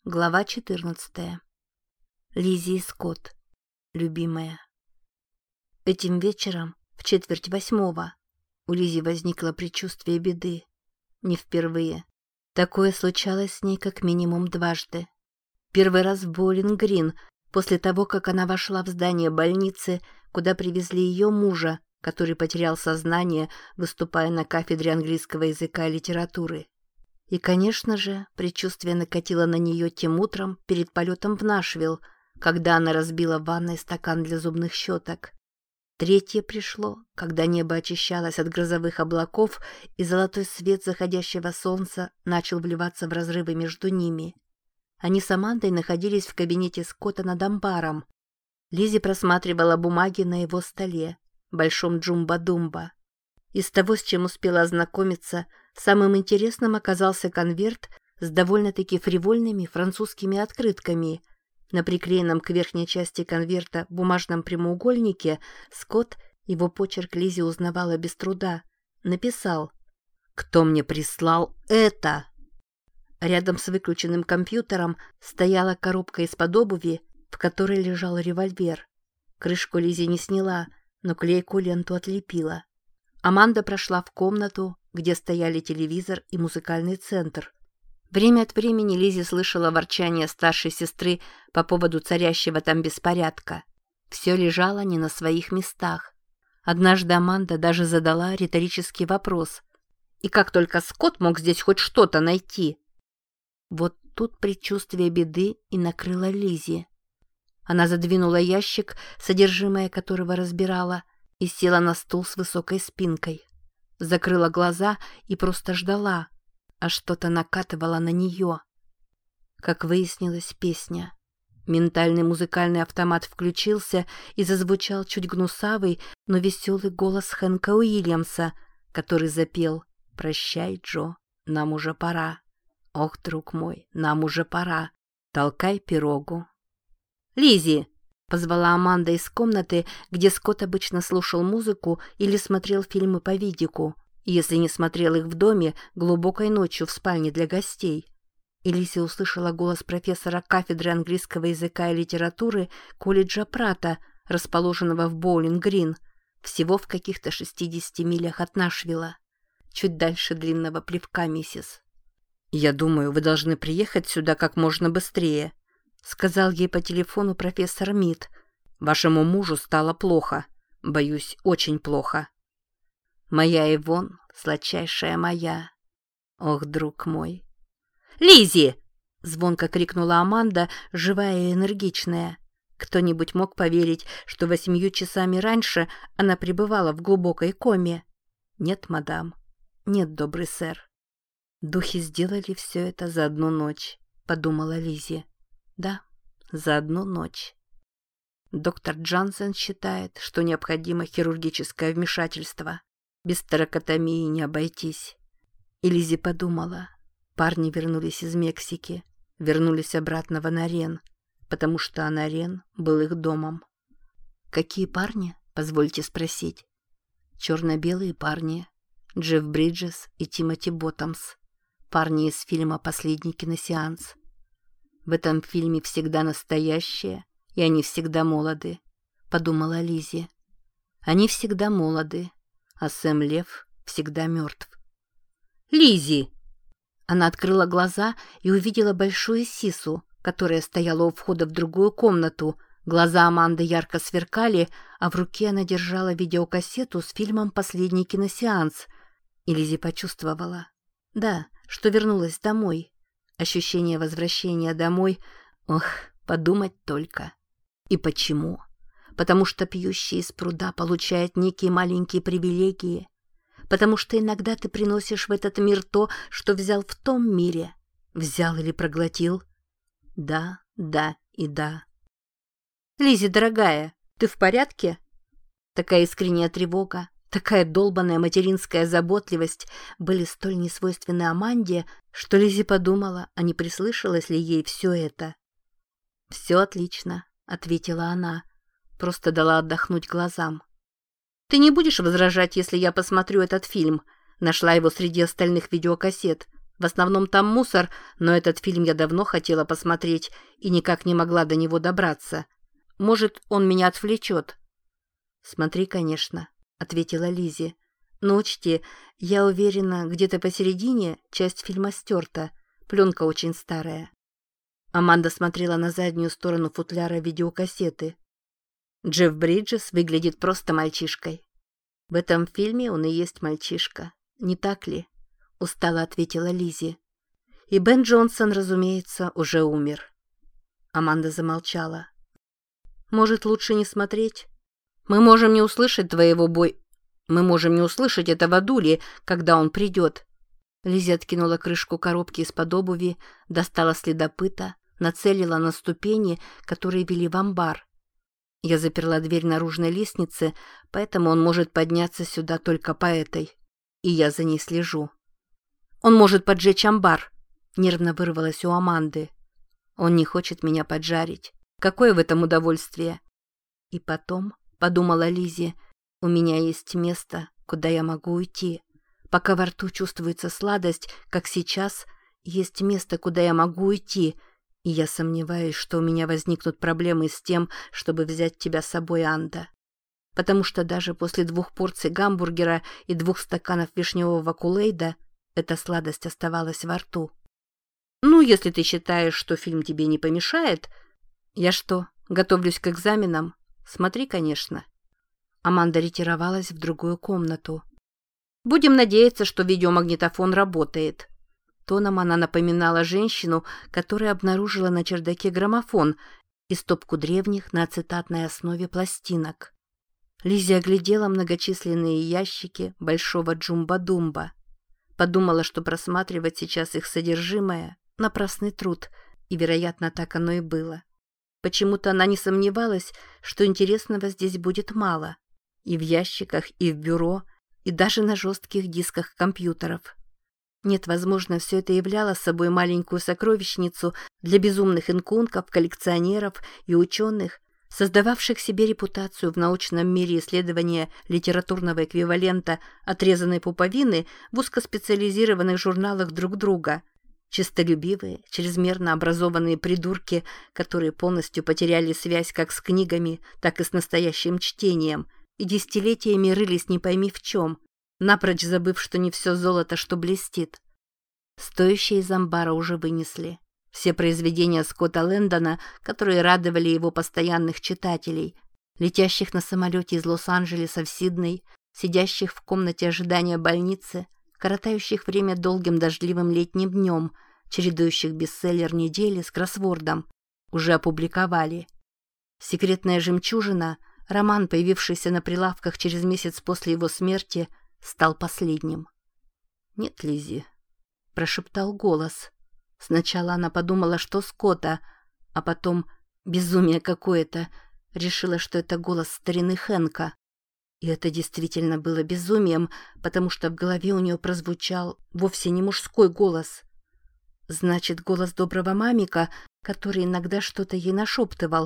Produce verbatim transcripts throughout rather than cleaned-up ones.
Глава четырнадцатая. Лиззи и Скотт. Любимая. Этим вечером, в четверть восьмого, у Лиззи возникло предчувствие беды. Не впервые. Такое случалось с ней как минимум дважды. Первый раз в Боулинг-Грин, после того, как она вошла в здание больницы, куда привезли ее мужа, который потерял сознание, выступая на кафедре английского языка и литературы. И, конечно же, предчувствие накатило на нее тем утром перед полетом в Нашвилл, когда она разбила в ванной стакан для зубных щеток. Третье пришло, когда небо очищалось от грозовых облаков, и золотой свет заходящего солнца начал вливаться в разрывы между ними. Они с Амандой находились в кабинете Скотта над амбаром. Лиззи просматривала бумаги на его столе, большом джумба-думба. Из того, с чем успела ознакомиться, самым интересным оказался конверт с довольно-таки фривольными французскими открытками. На приклеенном к верхней части конверта бумажном прямоугольнике Скотт, его почерк Лиззи узнавала без труда, написал: «Кто мне прислал это?» Рядом с выключенным компьютером стояла коробка из-под обуви, в которой лежал револьвер. Крышку Лиззи не сняла, но клейкую ленту отлепила. Аманда прошла в комнату, где стояли телевизор и музыкальный центр. Время от времени Лиззи слышала ворчание старшей сестры по поводу царящего там беспорядка. Все лежало не на своих местах. Однажды Аманда даже задала риторический вопрос: «И как только Скотт мог здесь хоть что-то найти?» Вот тут предчувствие беды и накрыло Лиззи. Она задвинула ящик, содержимое которого разбирала, и села на стул с высокой спинкой. Закрыла глаза и просто ждала, а что-то накатывало на нее. Как выяснилось, песня. Ментальный музыкальный автомат включился и зазвучал чуть гнусавый, но веселый голос Хэнка Уильямса, который запел: «Прощай, Джо, нам уже пора. Ох, друг мой, нам уже пора. Толкай пирогу». «Лиззи!» — позвала Аманда из комнаты, где Скотт обычно слушал музыку или смотрел фильмы по видику, если не смотрел их в доме, глубокой ночью в спальне для гостей. И Лиззи услышала голос профессора кафедры английского языка и литературы колледжа Пратта, расположенного в Боулинг-Грин, всего в каких-то шестидесяти милях от Нашвилла, чуть дальше длинного плевка, миссис. «Я думаю, вы должны приехать сюда как можно быстрее», — сказал ей по телефону профессор Мид. «Вашему мужу стало плохо. Боюсь, очень плохо». «Моя Ивон, сладчайшая моя. Ох, друг мой». «Лиззи!» — звонко крикнула Аманда, живая и энергичная. Кто-нибудь мог поверить, что восемью часами раньше она пребывала в глубокой коме? Нет, мадам. Нет, добрый сэр. Духи сделали все это за одну ночь, подумала Лиззи. Да, за одну ночь. Доктор Джонсон считает, что необходимо хирургическое вмешательство. Без торакотомии не обойтись. И Лиззи подумала: парни вернулись из Мексики, вернулись обратно в Анарен, потому что Анарен был их домом. Какие парни, позвольте спросить? Черно-белые парни. Джефф Бриджес и Тимоти Боттомс. Парни из фильма «Последний киносеанс». В этом фильме всегда настоящие, и они всегда молоды, подумала Лиззи. Они всегда молоды, а Сэм Лев всегда мертв. «Лиззи!» Она открыла глаза и увидела большую сису, которая стояла у входа в другую комнату. Глаза Аманды ярко сверкали, а в руке она держала видеокассету с фильмом «Последний киносеанс». И Лиззи почувствовала, да, что вернулась домой. Ощущение возвращения домой, ох, подумать только. И почему? Потому что пьющий из пруда получает некие маленькие привилегии. Потому что иногда ты приносишь в этот мир то, что взял в том мире. Взял или проглотил? Да, да и да. «Лиззи, дорогая, ты в порядке?» Такая искренняя тревога, такая долбаная материнская заботливость были столь несвойственны Аманде, что Лиззи подумала, а не прислышалось ли ей все это. «Все отлично», — ответила она, просто дала отдохнуть глазам. «Ты не будешь возражать, если я посмотрю этот фильм?» Нашла его среди остальных видеокассет. В основном там мусор, но этот фильм я давно хотела посмотреть и никак не могла до него добраться. Может, он меня отвлечет?» «Смотри, конечно», — ответила Лиззи. «Но учти, я уверена, где-то посередине часть фильма стерта. Пленка очень старая». Аманда смотрела на заднюю сторону футляра видеокассеты. «Джефф Бриджес выглядит просто мальчишкой». «В этом фильме он и есть мальчишка, не так ли?» — устало ответила Лиззи. «И Бен Джонсон, разумеется, уже умер». Аманда замолчала. «Может, лучше не смотреть? Мы можем не услышать твоего бой... Мы можем не услышать этого дули, когда он придет». Лиззи откинула крышку коробки из-под обуви, достала следопыта, нацелила на ступени, которые вели в амбар. «Я заперла дверь наружной лестницы, поэтому он может подняться сюда только по этой. И я за ней слежу». «Он может поджечь амбар», — нервно вырвалось у Аманды. «Он не хочет меня поджарить. Какое в этом удовольствие?» «И потом», — подумала Лиззи, — «у меня есть место, куда я могу уйти. Пока во рту чувствуется сладость, как сейчас, есть место, куда я могу уйти, и я сомневаюсь, что у меня возникнут проблемы с тем, чтобы взять тебя с собой, Анда. Потому что даже после двух порций гамбургера и двух стаканов вишневого кулейда эта сладость оставалась во рту». «Ну, если ты считаешь, что фильм тебе не помешает...» «Я что, готовлюсь к экзаменам? Смотри, конечно». Аманда ретировалась в другую комнату. «Будем надеяться, что видеомагнитофон работает». Тоном она напоминала женщину, которая обнаружила на чердаке граммофон и стопку древних на ацетатной основе пластинок. Лиззи оглядела многочисленные ящики большого джумба-думба. Подумала, что просматривать сейчас их содержимое — напрасный труд, и, вероятно, так оно и было. Почему-то она не сомневалась, что интересного здесь будет мало. И в ящиках, и в бюро, и даже на жестких дисках компьютеров. Нет, возможно, все это являло собой маленькую сокровищницу для безумных инкунков, коллекционеров и ученых, создававших себе репутацию в научном мире исследования литературного эквивалента отрезанной пуповины в узкоспециализированных журналах друг друга. Честолюбивые, чрезмерно образованные придурки, которые полностью потеряли связь как с книгами, так и с настоящим чтением, и десятилетиями рылись не пойми в чем, напрочь забыв, что не все золото, что блестит. Стоящие из амбара уже вынесли. Все произведения Скотта Лэндона, которые радовали его постоянных читателей, летящих на самолете из Лос-Анджелеса в Сидней, сидящих в комнате ожидания больницы, коротающих время долгим дождливым летним днем, чередующих бестселлер недели с кроссвордом, уже опубликовали. «Секретная жемчужина», роман, появившийся на прилавках через месяц после его смерти, стал последним. «Нет, Лиззи», — прошептал голос. Сначала она подумала, что Скотта, а потом безумие какое-то, решила, что это голос старины Хэнка. И это действительно было безумием, потому что в голове у нее прозвучал вовсе не мужской голос. Значит, голос доброго мамика, который иногда что-то ей нашептывал.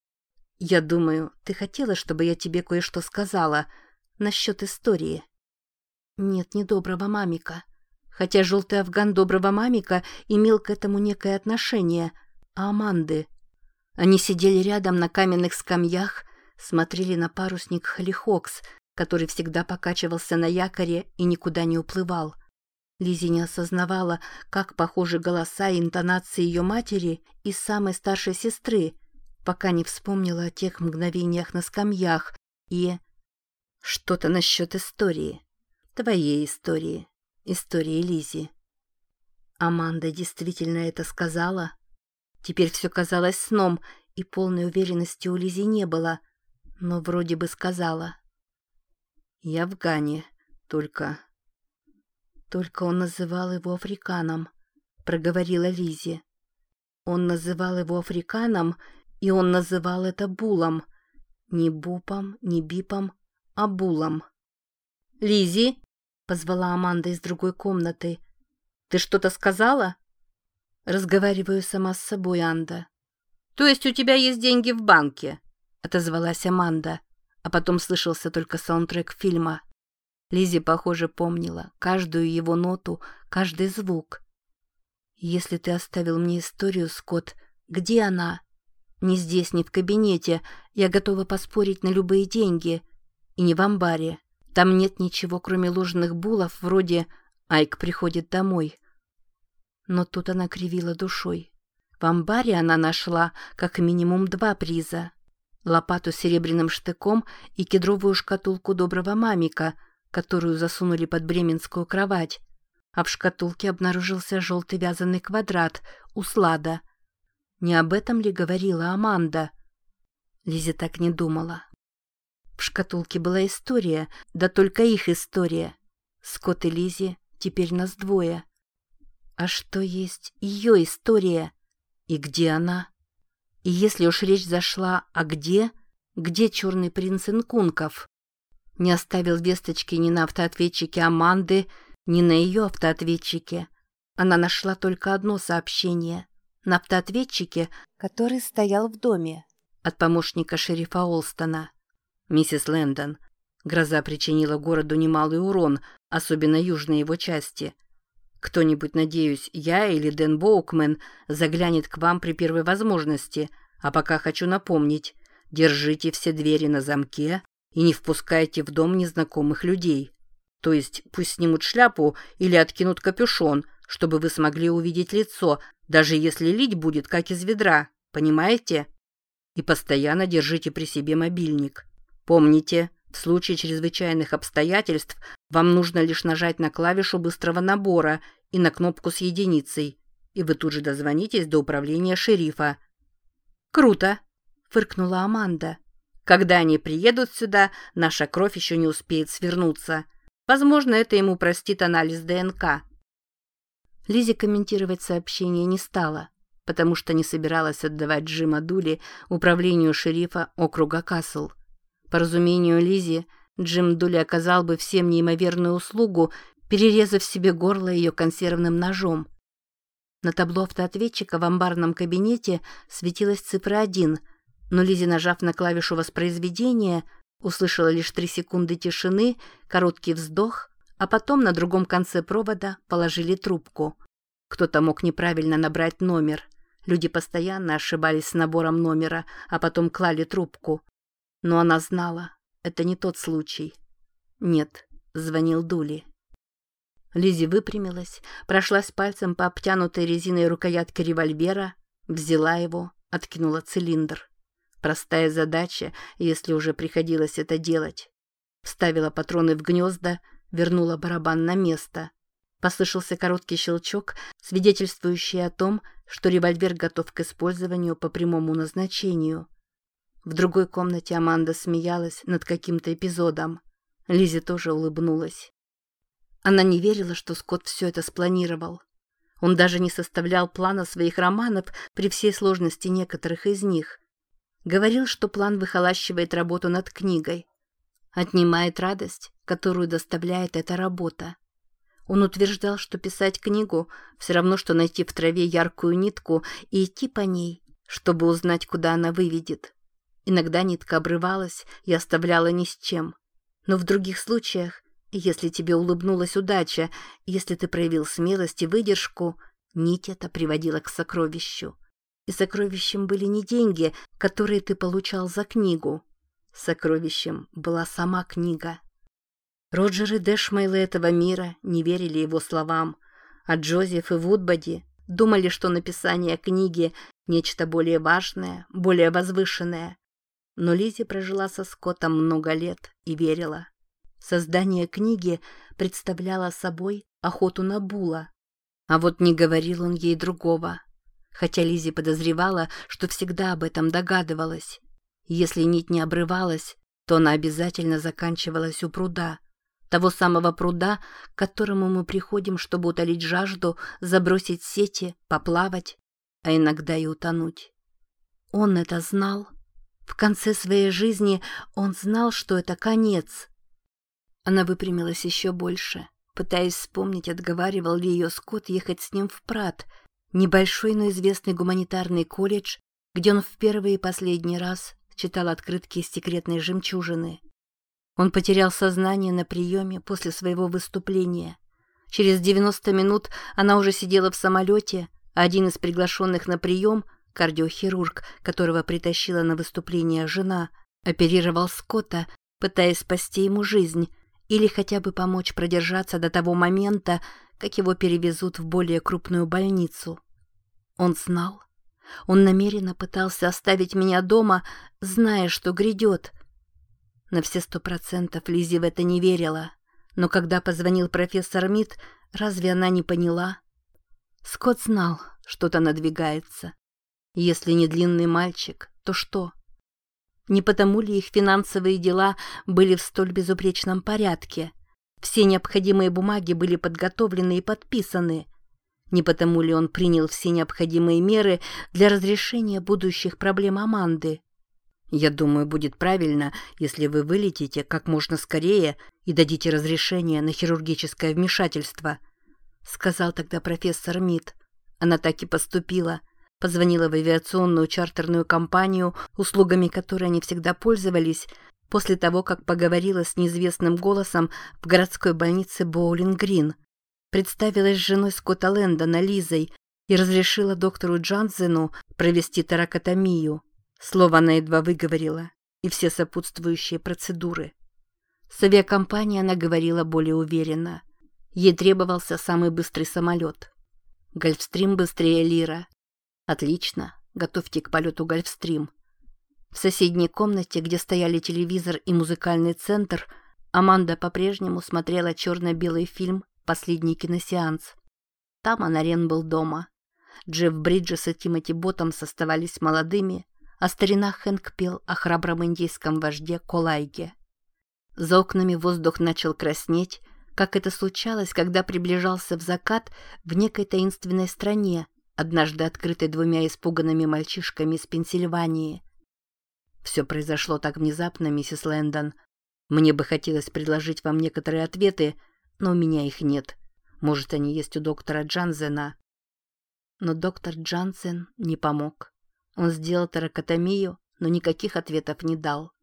«Я думаю, ты хотела, чтобы я тебе кое-что сказала насчет истории?» Нет, не доброго мамика. Хотя желтый афган доброго мамика имел к этому некое отношение, а Аманды. Они сидели рядом на каменных скамьях, смотрели на парусник Холлихокс, который всегда покачивался на якоре и никуда не уплывал. Лиззи не осознавала, как похожи голоса и интонации ее матери и самой старшей сестры, пока не вспомнила о тех мгновениях на скамьях и... Что-то насчет истории. Твоей истории. Истории Лиззи. Аманда действительно это сказала? Теперь все казалось сном, и полной уверенности у Лиззи не было, но вроде бы сказала. «Я в Гане, только...» «Только он называл его африканом», — проговорила Лиззи. «Он называл его африканом, и он называл это булом. Не бупом, не бипом, а булом». «Лиззи!» — позвала Аманда из другой комнаты. «Ты что-то сказала?» «Разговариваю сама с собой, Анда». «То есть у тебя есть деньги в банке?» — отозвалась Аманда, а потом слышался только саундтрек фильма. Лиззи, похоже, помнила каждую его ноту, каждый звук. Если ты оставил мне историю, Скотт, где она? Не здесь, не в кабинете. Я готова поспорить на любые деньги. И не в амбаре. Там нет ничего, кроме ложных булов, вроде «Айк приходит домой». Но тут она кривила душой. В амбаре она нашла как минимум два приза. Лопату с серебряным штыком и кедровую шкатулку доброго мамика, которую засунули под бременскую кровать. А в шкатулке обнаружился желтый вязаный квадрат, услада. Не об этом ли говорила Аманда? Лиззи так не думала. В шкатулке была история, да только их история. Скотт и Лиззи, теперь нас двое. А что есть ее история? И где она? И если уж речь зашла о где, где черный принц Инкунков? Не оставил весточки ни на автоответчике Аманды, ни на ее автоответчике. Она нашла только одно сообщение. На автоответчике, который стоял в доме. От помощника шерифа Олстона. «Миссис Лэндон, гроза причинила городу немалый урон, особенно южной его части. Кто-нибудь, надеюсь, я или Дэн Боукмен, заглянет к вам при первой возможности, а пока хочу напомнить, держите все двери на замке и не впускайте в дом незнакомых людей. То есть пусть снимут шляпу или откинут капюшон, чтобы вы смогли увидеть лицо, даже если лить будет, как из ведра, понимаете? И постоянно держите при себе мобильник. Помните, в случае чрезвычайных обстоятельств вам нужно лишь нажать на клавишу быстрого набора и на кнопку с единицей, и вы тут же дозвонитесь до управления шерифа». «Круто!» — фыркнула Аманда. «Когда они приедут сюда, наша кровь еще не успеет свернуться. Возможно, это ему простит анализ ДНК». Лиззи комментировать сообщение не стала, потому что не собиралась отдавать Джима Дули управлению шерифа округа Касл. По разумению Лиззи, Джим Дули оказал бы всем неимоверную услугу, перерезав себе горло ее консервным ножом. На табло автоответчика в амбарном кабинете светилась цифра один, но Лиззи, нажав на клавишу воспроизведения, услышала лишь три секунды тишины, короткий вздох, а потом на другом конце провода положили трубку. Кто-то мог неправильно набрать номер. Люди постоянно ошибались с набором номера, а потом клали трубку. Но она знала, это не тот случай. Нет, звонил Дули. Лиззи выпрямилась, прошлась пальцем по обтянутой резиной рукоятке револьвера, взяла его, откинула цилиндр. Простая задача, если уже приходилось это делать. Вставила патроны в гнезда, вернула барабан на место. Послышался короткий щелчок, свидетельствующий о том, что револьвер готов к использованию по прямому назначению. В другой комнате Аманда смеялась над каким-то эпизодом. Лиззи тоже улыбнулась. Она не верила, что Скотт все это спланировал. Он даже не составлял плана своих романов при всей сложности некоторых из них. Говорил, что план выхолащивает работу над книгой. Отнимает радость, которую доставляет эта работа. Он утверждал, что писать книгу все равно, что найти в траве яркую нитку и идти по ней, чтобы узнать, куда она выведет. Иногда нитка обрывалась и оставляла ни с чем. Но в других случаях, если тебе улыбнулась удача, если ты проявил смелость и выдержку, нить эта приводила к сокровищу. И сокровищем были не деньги, которые ты получал за книгу. Сокровищем была сама книга. Роджер и Дэшмейлы этого мира не верили его словам, а Джозеф и Вудбоди думали, что написание книги – нечто более важное, более возвышенное. Но Лиззи прожила со Скоттом много лет и верила. Создание книги представляло собой охоту на була. А вот не говорил он ей другого. Хотя Лиззи подозревала, что всегда об этом догадывалась. Если нить не обрывалась, то она обязательно заканчивалась у пруда. Того самого пруда, к которому мы приходим, чтобы утолить жажду, забросить сети, поплавать, а иногда и утонуть. Он это знал. В конце своей жизни он знал, что это конец. Она выпрямилась еще больше, пытаясь вспомнить, отговаривал ли ее Скотт ехать с ним в Прат, небольшой, но известный гуманитарный колледж, где он в первый и последний раз читал открытки из секретной жемчужины. Он потерял сознание на приеме после своего выступления. Через девяносто минут она уже сидела в самолете, а один из приглашенных на прием, кардиохирург, которого притащила на выступление жена, оперировал Скотта, пытаясь спасти ему жизнь или хотя бы помочь продержаться до того момента, как его перевезут в более крупную больницу. Он знал. Он намеренно пытался оставить меня дома, зная, что грядет. На все сто процентов Лиззи в это не верила. Но когда позвонил профессор Мид, разве она не поняла? Скотт знал, что-то надвигается. Если не длинный мальчик, то что? Не потому ли их финансовые дела были в столь безупречном порядке? Все необходимые бумаги были подготовлены и подписаны. Не потому ли он принял все необходимые меры для разрешения будущих проблем Аманды? «Я думаю, будет правильно, если вы вылетите как можно скорее и дадите разрешение на хирургическое вмешательство», сказал тогда профессор Мид. Она так и поступила. Позвонила в авиационную чартерную компанию, услугами которой они всегда пользовались, после того, как поговорила с неизвестным голосом в городской больнице Боулинг-Грин. Представилась с женой Скотта Лэндона, Лизой, и разрешила доктору Джансену провести торакотомию. Слово она едва выговорила, и все сопутствующие процедуры. С авиакомпанией она говорила более уверенно. Ей требовался самый быстрый самолет. Гольфстрим быстрее Лира. Отлично, готовьте к полету Гольфстрим. В соседней комнате, где стояли телевизор и музыкальный центр, Аманда по-прежнему смотрела черно-белый фильм «Последний киносеанс». Там Анарен был дома. Джефф Бриджес и Тимоти Боттомс оставались молодыми, а старина Хэнк пел о храбром индейском вожде Колайге. За окнами воздух начал краснеть, как это случалось, когда приближался в закат в некой таинственной стране, однажды открытой двумя испуганными мальчишками из Пенсильвании. «Все произошло так внезапно, миссис Лэндон. Мне бы хотелось предложить вам некоторые ответы, но у меня их нет. Может, они есть у доктора Джансена». Но доктор Джансен не помог. Он сделал торакотомию, но никаких ответов не дал.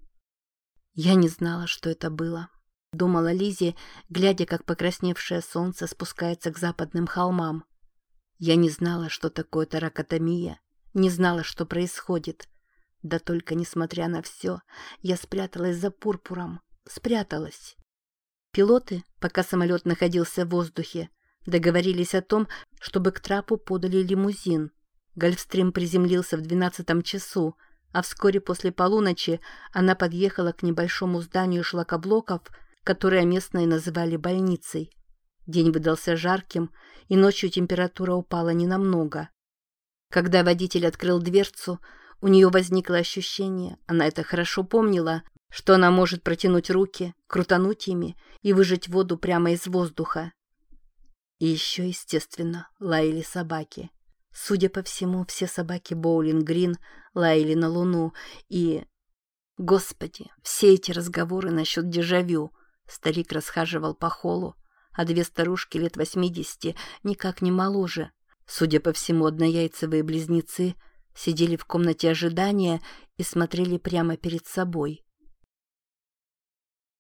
«Я не знала, что это было», — думала Лиззи, глядя, как покрасневшее солнце спускается к западным холмам. «Я не знала, что такое торакотомия, не знала, что происходит. Да только, несмотря на все, я спряталась за пурпуром, спряталась». Пилоты, пока самолет находился в воздухе, договорились о том, чтобы к трапу подали лимузин. Гольфстрим приземлился в двенадцатом часу, а вскоре после полуночи она подъехала к небольшому зданию шлакоблоков, которое местные называли больницей. День выдался жарким, и ночью температура упала ненамного. Когда водитель открыл дверцу, у нее возникло ощущение, она это хорошо помнила, что она может протянуть руки, крутануть ими и выжать воду прямо из воздуха. И еще, естественно, лаяли собаки. Судя по всему, все собаки Боулинг-Грин лаяли на Луну, и... Господи, все эти разговоры насчет дежавю. Старик расхаживал по холлу, а две старушки лет восьмидесяти никак не моложе. Судя по всему, однояйцевые близнецы сидели в комнате ожидания и смотрели прямо перед собой.